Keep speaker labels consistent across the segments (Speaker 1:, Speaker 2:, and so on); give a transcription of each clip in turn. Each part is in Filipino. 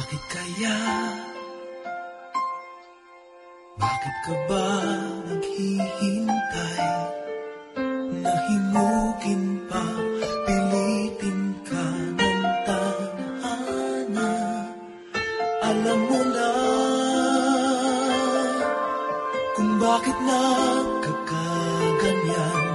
Speaker 1: Bakit kaya? Bakit ka ba naghihintay? Nahimukin pa, pilitin ka ng tadhana. Alam mo na kung bakit nagkakaganyan.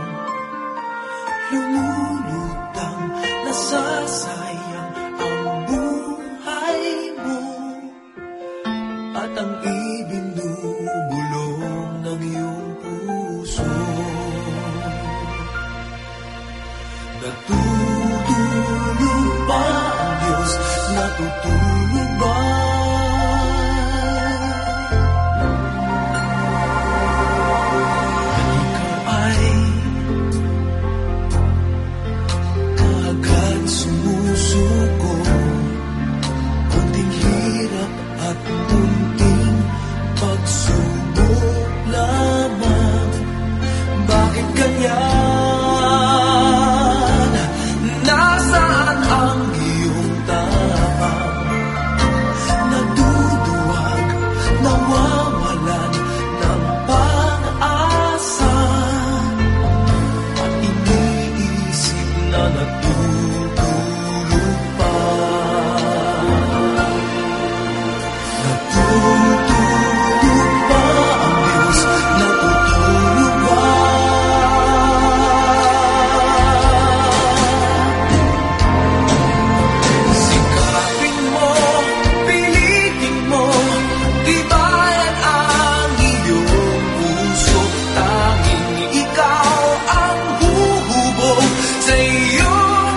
Speaker 1: Lumulutang, nasasayang ang buhay mo at ang ibinubulong ng iyong puso. Natutulog ba ang Diyos? Natutulog ba? At ikaw ay kaagad sumusuko. Kunting hirap at kunting pagsubok lamang. Bakit ganyan? Nasaan ang iyong tapang? Naduduwag, nawawalan ng pag-asa, at iniisip na natutulog pa. Natutulog ba ang Diyos? Natutulog ba? Sikapin mo, pilitin mo, tibayan ang iyong puso. Tanging ikaw ang huhubog sa iyong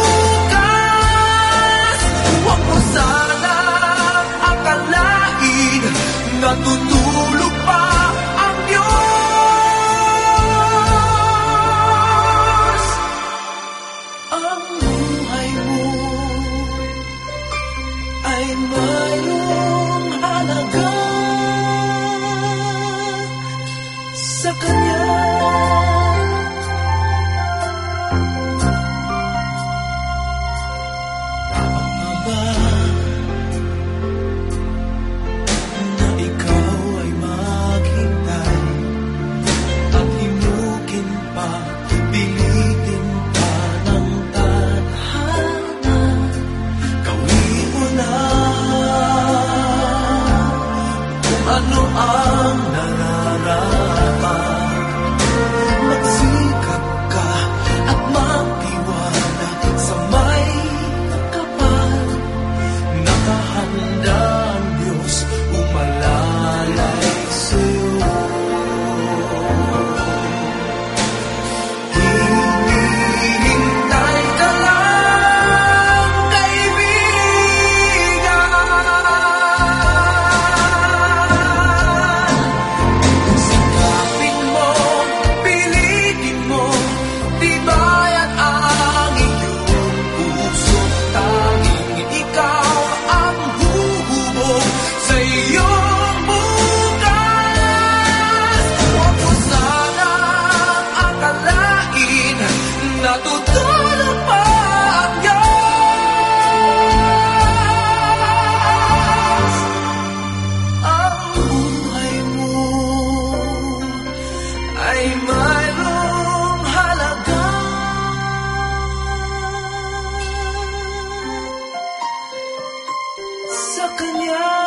Speaker 1: bukas. Huwag mo sanang akalain natutulog pa ang Diyos. Ang buhay mo ay mayroong halaga sa Kanya. Dapat nga ba na ikaw ay maghintay at himukin pa, pilitin pa ng tadhana? Gawin mo na kung ano ang nararapat. Magsikap ka at magtiwala sa may kapal. Nakahanda ang Diyos umalalay sa'yo. Hinihintay ka lang, kaibigan. Sikapin mo, pilitin mo, tibayan ang iyong puso. Tanging ikaw ang huhubog sa iyong bukas. Huwag mo sanang akalain natutulog pa ang Diyos. Ang buhay mo ay mayroong halaga sa Kanya.